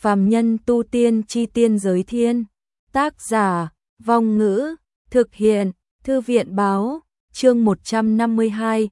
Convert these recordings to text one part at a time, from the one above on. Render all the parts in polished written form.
Phàm nhân tu tiên chi tiên giới thiên. Tác giả, Vong Ngữ, thực hiện, Thư viện báo, chương 152,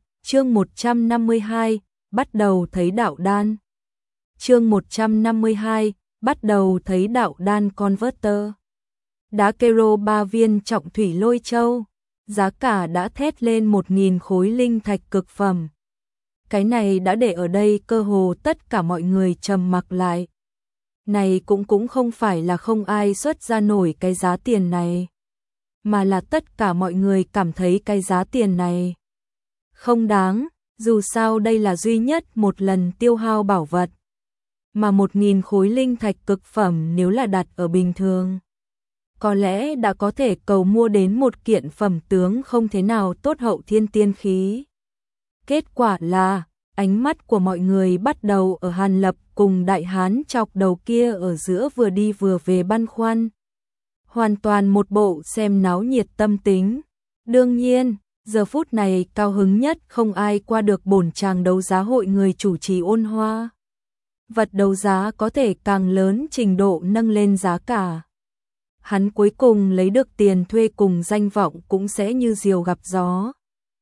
bắt đầu thấy đạo đan. Chương 152, bắt đầu thấy đạo đan converter. Đá kero 3 viên trọng thủy lôi châu, giá cả đã thét lên 1.000 khối linh thạch cực phẩm. Cái này đã để ở đây cơ hồ tất cả mọi người trầm mặc lại. Này cũng không phải là không ai xuất ra nổi cái giá tiền này, mà là tất cả mọi người cảm thấy cái giá tiền này không đáng, dù sao đây là duy nhất một lần tiêu hao bảo vật. Mà 1.000 khối linh thạch cực phẩm nếu là đặt ở bình thường, có lẽ đã có thể cầu mua đến một kiện phẩm tướng không thế nào tốt hậu thiên tiên khí. Kết quả là, ánh mắt của mọi người bắt đầu ở Hàn Lập cùng đại hán chọc đầu kia ở giữa vừa đi vừa về băn khoăn. Hoàn toàn một bộ xem náo nhiệt tâm tính. Đương nhiên, giờ phút này cao hứng nhất không ai qua được bổn chàng đấu giá hội người chủ trì Ôn Hoa. Vật đấu giá có thể càng lớn trình độ nâng lên giá cả. Hắn cuối cùng lấy được tiền thuê cùng danh vọng cũng sẽ như diều gặp gió.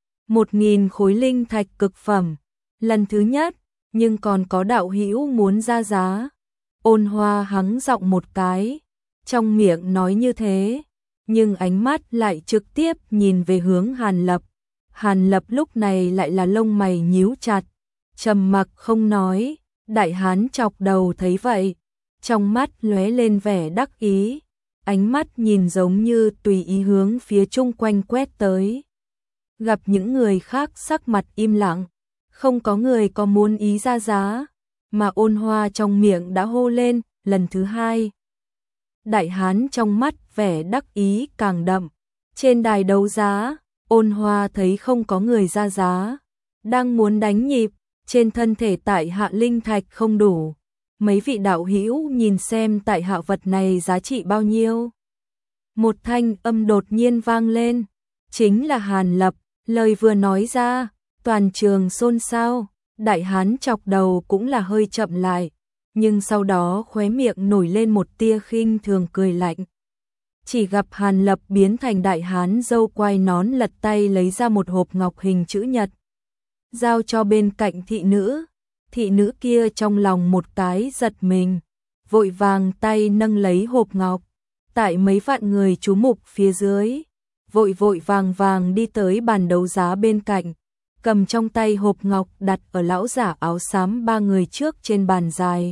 1.000 khối linh thạch cực phẩm, lần thứ nhất, nhưng còn có đạo hữu muốn ra giá. Ôn Hoa hắng giọng một cái, trong miệng nói như thế, nhưng ánh mắt lại trực tiếp nhìn về hướng Hàn Lập. Hàn Lập lúc này lại là lông mày nhíu chặt, trầm mặc không nói. Đại hán chọc đầu thấy vậy, trong mắt lóe lên vẻ đắc ý, ánh mắt nhìn giống như tùy ý hướng phía chung quanh quét tới. Gặp những người khác sắc mặt im lặng, không có người có muốn ý ra giá, mà Ôn Hoa trong miệng đã hô lên lần thứ hai. Đại hán trong mắt vẻ đắc ý càng đậm. Trên đài đấu giá, Ôn Hoa thấy không có người ra giá, đang muốn đánh nhịp, trên thân thể tại hạ linh thạch không đủ. Mấy vị đạo hữu nhìn xem tại hạ vật này giá trị bao nhiêu. Một thanh âm đột nhiên vang lên, chính là Hàn Lập. Lời vừa nói ra, toàn trường xôn xao. Đại hán chọc đầu cũng là hơi chậm lại, nhưng sau đó khóe miệng nổi lên một tia khinh thường cười lạnh. Chỉ gặp Hàn Lập biến thành đại hán râu quai nón lật tay lấy ra một hộp ngọc hình chữ nhật, giao cho bên cạnh thị nữ. Thị nữ kia trong lòng một cái giật mình, vội vàng tay nâng lấy hộp ngọc. Tại mấy vạn người chú mục phía dưới, vội vàng đi tới bàn đấu giá bên cạnh, cầm trong tay hộp ngọc đặt ở lão giả áo xám ba người trước trên bàn dài.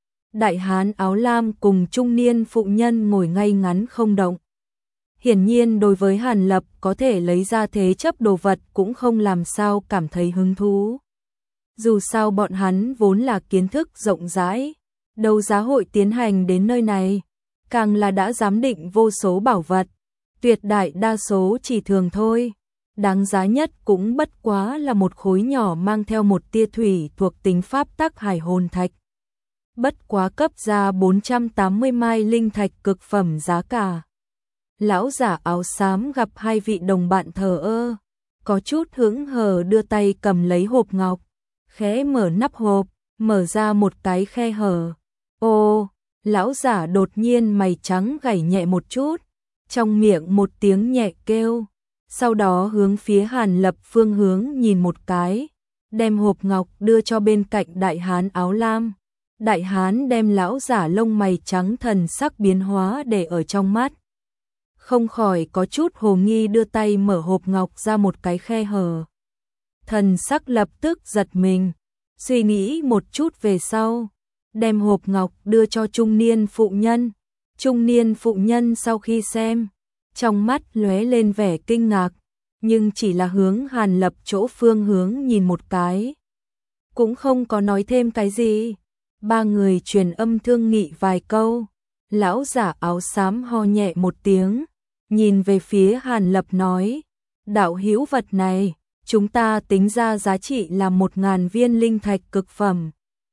Đại hán áo lam cùng trung niên phụ nhân ngồi ngay ngắn không động. Hiển nhiên đối với Hàn Lập có thể lấy ra thế chấp đồ vật cũng không làm sao cảm thấy hứng thú. Dù sao bọn hắn vốn là kiến thức rộng rãi, đấu giá hội tiến hành đến nơi này, càng là đã giám định vô số bảo vật, tuyệt đại đa số chỉ thường thôi. Đáng giá nhất cũng bất quá là một khối nhỏ mang theo một tia thủy thuộc tính pháp tắc hải hồn thạch. Bất quá cấp ra 480 mai linh thạch cực phẩm giá cả. Lão giả áo xám gặp hai vị đồng bạn thờ ơ, có chút hững hờ đưa tay cầm lấy hộp ngọc, khẽ mở nắp hộp, mở ra một cái khe hở. Ô, lão giả đột nhiên mày trắng gảy nhẹ một chút, trong miệng một tiếng nhẹ kêu, sau đó hướng phía Hàn Lập phương hướng nhìn một cái, đem hộp ngọc đưa cho bên cạnh đại hán áo lam. Đại hán đem lão giả lông mày trắng thần sắc biến hóa để ở trong mắt, không khỏi có chút hồ nghi đưa tay mở hộp ngọc ra một cái khe hở. Thần sắc lập tức giật mình, suy nghĩ một chút về sau, đem hộp ngọc đưa cho trung niên phụ nhân. Trung niên phụ nhân sau khi xem, trong mắt lóe lên vẻ kinh ngạc, nhưng chỉ là hướng Hàn Lập chỗ phương hướng nhìn một cái, cũng không có nói thêm cái gì. Ba người truyền âm thương nghị vài câu, lão giả áo xám ho nhẹ một tiếng, nhìn về phía Hàn Lập nói, đạo hữu vật này, chúng ta tính ra giá trị là 1.000 viên linh thạch cực phẩm.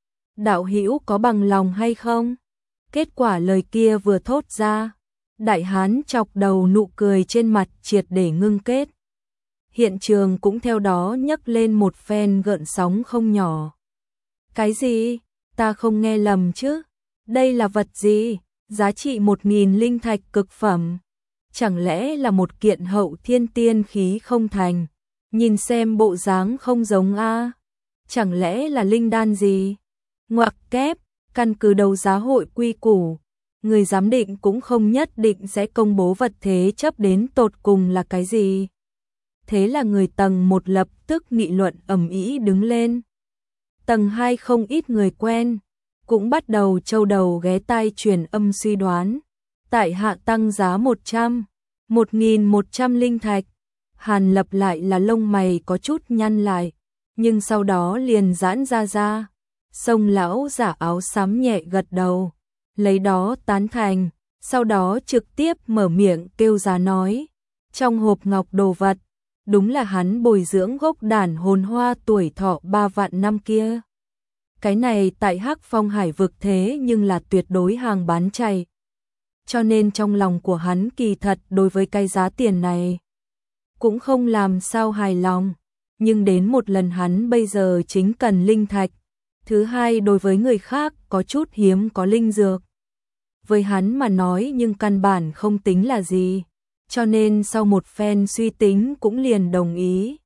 Đạo hữu có bằng lòng hay không? Kết quả lời kia vừa thốt ra, đại hán chọc đầu nụ cười trên mặt triệt để ngưng kết. Hiện trường cũng theo đó nhấc lên một phen gợn sóng không nhỏ. Cái gì? Ta không nghe lầm chứ? Đây là vật gì? Giá trị 1.000 linh thạch cực phẩm. Chẳng lẽ là một kiện hậu thiên tiên khí không thành? Nhìn xem bộ dáng không giống a. Chẳng lẽ là linh đan gì? Ngoặc kép, căn cứ đấu giá hội quy củ, người giám định cũng không nhất định sẽ công bố vật thế chấp đến tột cùng là cái gì. Thế là người tầng 1 lập tức nghị luận ầm ĩ đứng lên. Tầng 2 không ít người quen, cũng bắt đầu châu đầu ghé tai truyền âm suy đoán. Tại hạ tăng giá 1.100 linh thạch. Hàn Lập lại là lông mày có chút nhăn lại, nhưng sau đó liền giãn ra. Sông lão giả áo xám nhẹ gật đầu, lấy đó tán thành, sau đó trực tiếp mở miệng kêu giá nói. Trong hộp ngọc đồ vật, đúng là hắn bồi dưỡng gốc đản hồn hoa tuổi thọ 3 vạn năm kia. Cái này tại Hắc Phong Hải vực thế nhưng là tuyệt đối hàng bán chạy. Cho nên trong lòng của hắn kỳ thật đối với cái giá tiền này cũng không làm sao hài lòng, nhưng đến một lần hắn bây giờ chính cần linh thạch. Thứ hai, đối với người khác có chút hiếm có linh dược, với hắn mà nói nhưng căn bản không tính là gì, cho nên sau một phen suy tính cũng liền đồng ý.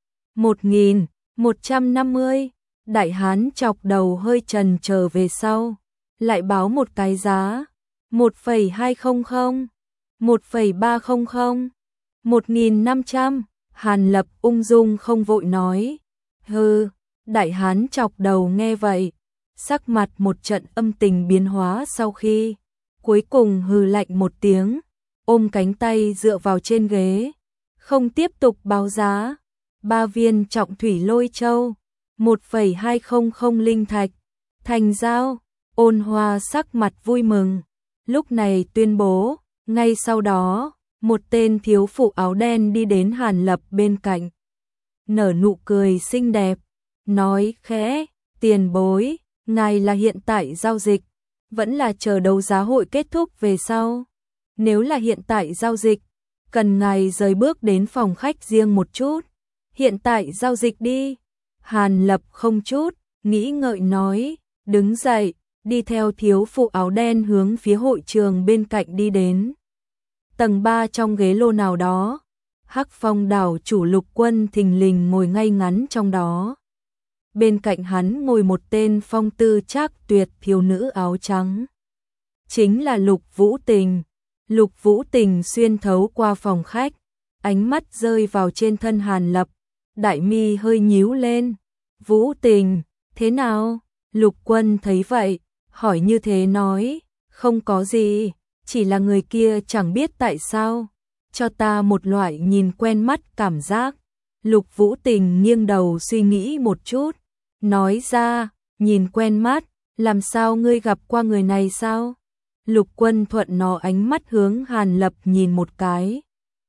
1.150, đại hán chọc đầu hơi chần chờ về sau, lại báo một cái giá, 1.200, 1.300, 1.500, Hàn Lập ung dung không vội nói. Hừ, đại hán chọc đầu nghe vậy, sắc mặt một trận âm tình biến hóa sau khi, cuối cùng hừ lạnh một tiếng, ôm cánh tay dựa vào trên ghế, không tiếp tục báo giá. 3 viên trọng thủy lôi châu, 1.200 linh thạch, thành giao. Ôn Hoa sắc mặt vui mừng, lúc này tuyên bố. Ngay sau đó, một tên thiếu phụ áo đen đi đến Hàn Lập bên cạnh, nở nụ cười xinh đẹp, nói khẽ, tiền bối, ngài là hiện tại giao dịch, vẫn là chờ đấu giá hội kết thúc về sau? Nếu là hiện tại giao dịch, cần ngài rời bước đến phòng khách riêng một chút. Hiện tại giao dịch đi. Hàn Lập không chút nghĩ ngợi nói, đứng dậy, đi theo thiếu phụ áo đen hướng phía hội trường bên cạnh đi đến. Tầng 3 trong ghế lô nào đó, Hắc Phong đảo chủ Lục Quân thình lình ngồi ngay ngắn trong đó. Bên cạnh hắn ngồi một tên phong tư trác tuyệt thiếu nữ áo trắng. Chính là Lục Vũ Tình. Lục Vũ Tình xuyên thấu qua phòng khách, ánh mắt rơi vào trên thân Hàn Lập, đại mi hơi nhíu lên. Vũ Tình, thế nào? Lục Quân thấy vậy, hỏi như thế nói, không có gì, chỉ là người kia chẳng biết tại sao, cho ta một loại nhìn quen mắt cảm giác. Lục Vũ Tình nghiêng đầu suy nghĩ một chút, nói ra, nhìn quen mắt, làm sao ngươi gặp qua người này sao? Lục Quân thuận nó ánh mắt hướng Hàn Lập nhìn một cái.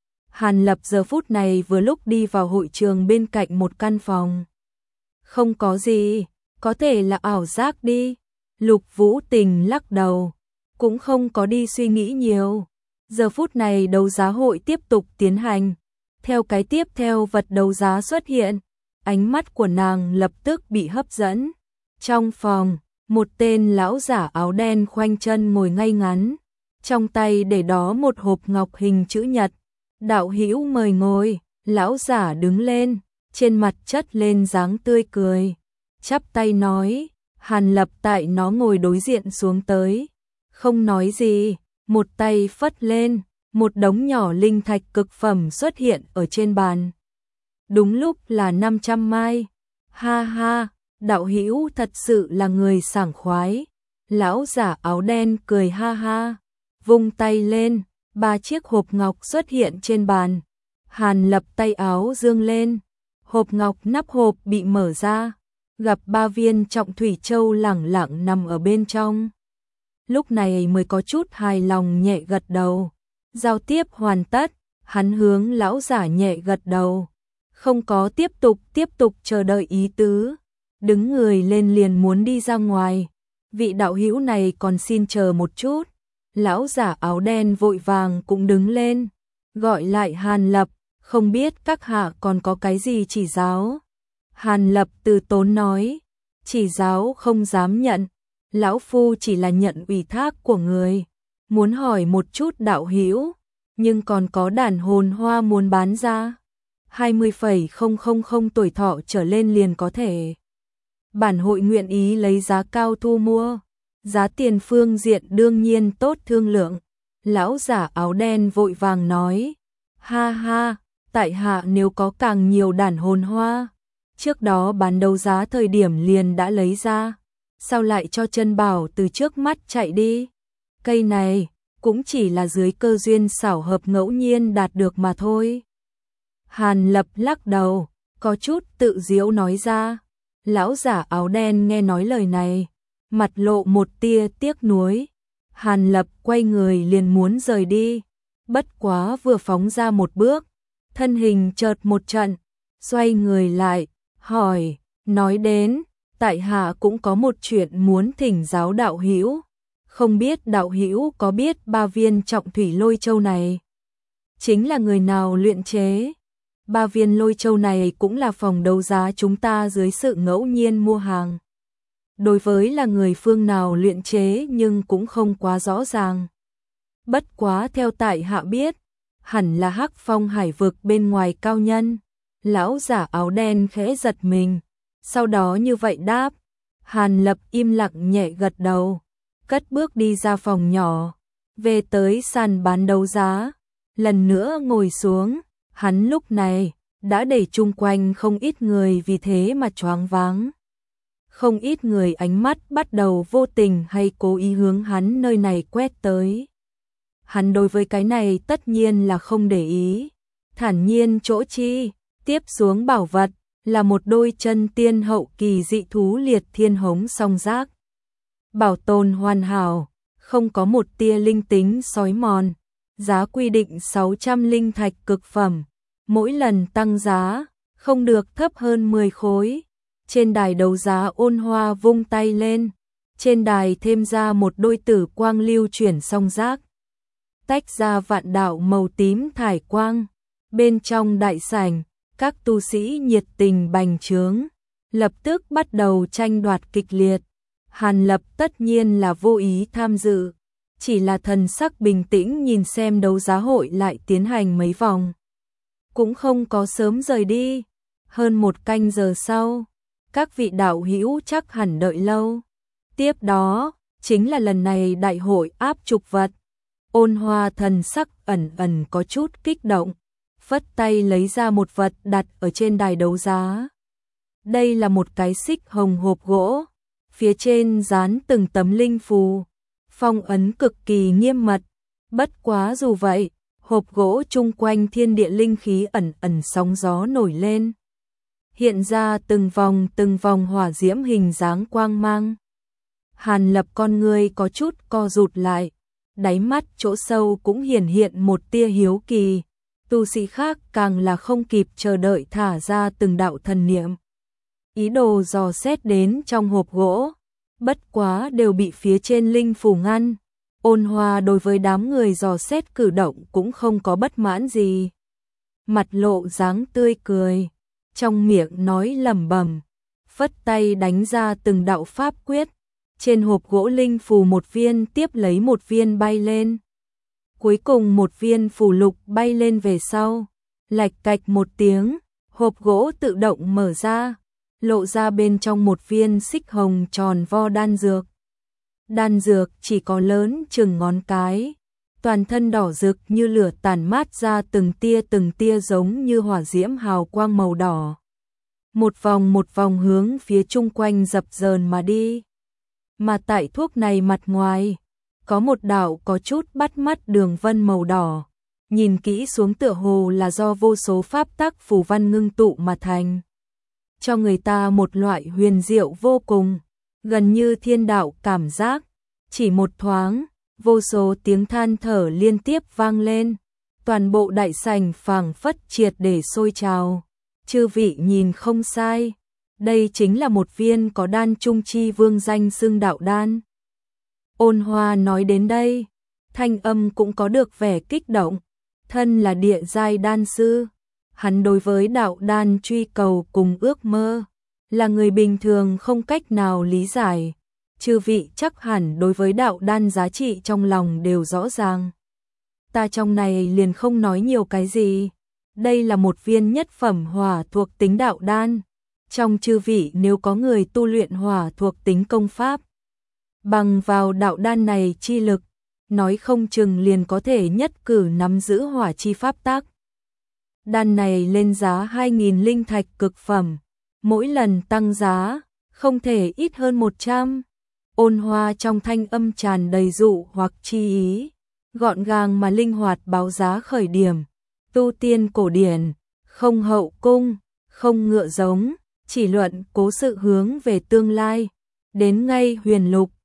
Hàn Lập giờ phút này vừa lúc đi vào hội trường bên cạnh một căn phòng. Không có gì, có thể là ảo giác đi. Lục Vũ Tình lắc đầu, cũng không có đi suy nghĩ nhiều. Giờ phút này đấu giá hội tiếp tục tiến hành. Theo cái tiếp theo vật đấu giá xuất hiện, ánh mắt của nàng lập tức bị hấp dẫn. Trong phòng, một tên lão giả áo đen khoanh chân ngồi ngay ngắn, trong tay để đó một hộp ngọc hình chữ nhật. Đạo hữu mời ngồi. Lão giả đứng lên, trên mặt chất lên dáng tươi cười, chắp tay nói. Hàn Lập tại nó ngồi đối diện xuống tới, không nói gì, một tay phất lên, một đống nhỏ linh thạch cực phẩm xuất hiện ở trên bàn. Đúng lúc là 500 mai. Ha ha, đạo hữu thật sự là người sảng khoái. Lão giả áo đen cười ha ha, vung tay lên, 3 chiếc hộp ngọc xuất hiện trên bàn. Hàn Lập tay áo dương lên, hộp ngọc nắp hộp bị mở ra, gặp 3 viên trọng thủy châu lẳng lặng nằm ở bên trong. Lúc này mới có chút hài lòng nhẹ gật đầu. Giao tiếp hoàn tất, hắn hướng lão giả nhẹ gật đầu, không có tiếp tục chờ đợi ý tứ, đứng người lên liền muốn đi ra ngoài. Vị đạo hữu này còn xin chờ một chút. Lão giả áo đen vội vàng cũng đứng lên, gọi lại Hàn Lập, không biết các hạ còn có cái gì chỉ giáo. Hàn Lập từ tốn nói, chỉ giáo không dám nhận, lão phu chỉ là nhận ủy thác của người, muốn hỏi một chút đạo hữu, nhưng còn có đàn hồn hoa muốn bán ra. 20,000 tuổi thọ trở lên liền có thể. Bản hội nguyện ý lấy giá cao thu mua, giá tiền phương diện đương nhiên tốt thương lượng. Lão giả áo đen vội vàng nói, ha ha, tại hạ nếu có càng nhiều đàn hồn hoa, trước đó bán đấu giá thời điểm liền đã lấy ra, sao lại cho chân bảo từ trước mắt chạy đi? Cây này cũng chỉ là dưới cơ duyên xảo hợp ngẫu nhiên đạt được mà thôi. Hàn Lập lắc đầu, có chút tự giễu nói ra. Lão giả áo đen nghe nói lời này, mặt lộ một tia tiếc nuối. Hàn Lập quay người liền muốn rời đi, bất quá vừa phóng ra một bước, thân hình chợt một trận, xoay người lại, hỏi, nói đến, tại hạ cũng có một chuyện muốn thỉnh giáo đạo hữu, không biết đạo hữu có biết 3 viên trọng thủy lôi châu này chính là người nào luyện chế? 3 viên lôi châu này cũng là phòng đấu giá chúng ta dưới sự ngẫu nhiên mua hàng. Đối với là người phương nào luyện chế nhưng cũng không quá rõ ràng. Bất quá theo tại hạ biết, hẳn là Hắc Phong hải vực bên ngoài cao nhân. Lão giả áo đen khẽ giật mình, sau đó như vậy đáp. Hàn Lập im lặng nhẹ gật đầu, cất bước đi ra phòng nhỏ, về tới sàn bán đấu giá, lần nữa ngồi xuống. Hắn lúc này đã để chung quanh không ít người vì thế mà choáng váng. Không ít người ánh mắt bắt đầu vô tình hay cố ý hướng hắn nơi này quét tới. Hắn đối với cái này tất nhiên là không để ý, thản nhiên chỗ chi, tiếp xuống bảo vật là một đôi chân tiên hậu kỳ dị thú liệt thiên hống song giác. Bảo tồn hoàn hảo, không có một tia linh tính xói mòn, giá quy định 600 linh thạch cực phẩm, mỗi lần tăng giá không được thấp hơn 10 khối. Trên đài đấu giá Ôn Hoa vung tay lên, trên đài thêm ra một đôi tử quang lưu chuyển song giác, tách ra vạn đạo màu tím thải quang. Bên trong đại sảnh, các tu sĩ nhiệt tình bành trướng, lập tức bắt đầu tranh đoạt kịch liệt. Hàn Lập tất nhiên là vô ý tham dự, chỉ là thần sắc bình tĩnh nhìn xem đấu giá hội lại tiến hành mấy vòng, cũng không có sớm rời đi. Hơn 1 canh giờ sau, các vị đạo hữu chắc hẳn đợi lâu. Tiếp đó, chính là lần này đại hội áp trục vật. Ôn Hoa thần sắc ẩn ẩn có chút kích động, phất tay lấy ra một vật đặt ở trên đài đấu giá. Đây là một cái xích hồng hộp gỗ, phía trên dán từng tấm linh phù, phong ấn cực kỳ nghiêm mật. Bất quá dù vậy, hộp gỗ chung quanh thiên địa linh khí ẩn ẩn sóng gió nổi lên, hiện ra từng vòng hỏa diễm hình dáng quang mang. Hàn Lập con người có chút co rụt lại, đáy mắt chỗ sâu cũng hiển hiện một tia hiếu kỳ. Tu sĩ khác càng là không kịp chờ đợi thả ra từng đạo thần niệm, ý đồ dò xét đến trong hộp gỗ, bất quá đều bị phía trên linh phủ ngăn. Ôn Hoa đối với đám người dò xét cử động cũng không có bất mãn gì, mặt lộ dáng tươi cười, trong miệng nói lẩm bẩm, phất tay đánh ra từng đạo pháp quyết. Trên hộp gỗ linh phù một viên tiếp lấy một viên bay lên, cuối cùng một viên phù lục bay lên về sau, lạch cạch một tiếng, hộp gỗ tự động mở ra, lộ ra bên trong một viên xích hồng tròn vo đan dược. Đan dược chỉ có lớn chừng ngón cái, toàn thân đỏ rực như lửa tản mát ra từng tia giống như hỏa diễm hào quang màu đỏ. Một vòng hướng phía chung quanh dập dờn mà đi. Mà tại thuốc này mặt ngoài, có một đạo có chút bắt mắt đường vân màu đỏ, nhìn kỹ xuống tựa hồ là do vô số pháp tắc phù văn ngưng tụ mà thành, cho người ta một loại huyền diệu vô cùng, gần như thiên đạo cảm giác. Chỉ một thoáng, vô số tiếng than thở liên tiếp vang lên, toàn bộ đại sảnh phảng phất triệt để sôi trào. Chư vị nhìn không sai, đây chính là một viên có đan trung chi vương danh xưng đạo đan. Ôn Hoa nói đến đây, thanh âm cũng có được vẻ kích động, thân là địa giai đan sư, hắn đối với đạo đan truy cầu cùng ước mơ, là người bình thường không cách nào lý giải, chư vị chắc hẳn đối với đạo đan giá trị trong lòng đều rõ ràng. Ta trong này liền không nói nhiều cái gì. Đây là một viên nhất phẩm hỏa thuộc tính đạo đan. Trong chư vị nếu có người tu luyện hỏa thuộc tính công pháp, bằng vào đạo đan này chi lực, nói không chừng liền có thể nhất cử nắm giữ hỏa chi pháp tác. Đan này lên giá 2.000 linh thạch cực phẩm, mỗi lần tăng giá, không thể ít hơn 100. Ôn Hoa trong thanh âm tràn đầy dụ hoặc chi ý, gọn gàng mà linh hoạt báo giá khởi điểm. Tu tiên cổ điển, không hậu cung, không ngựa giống, chỉ luận cố sự hướng về tương lai. Đến ngay huyền lục,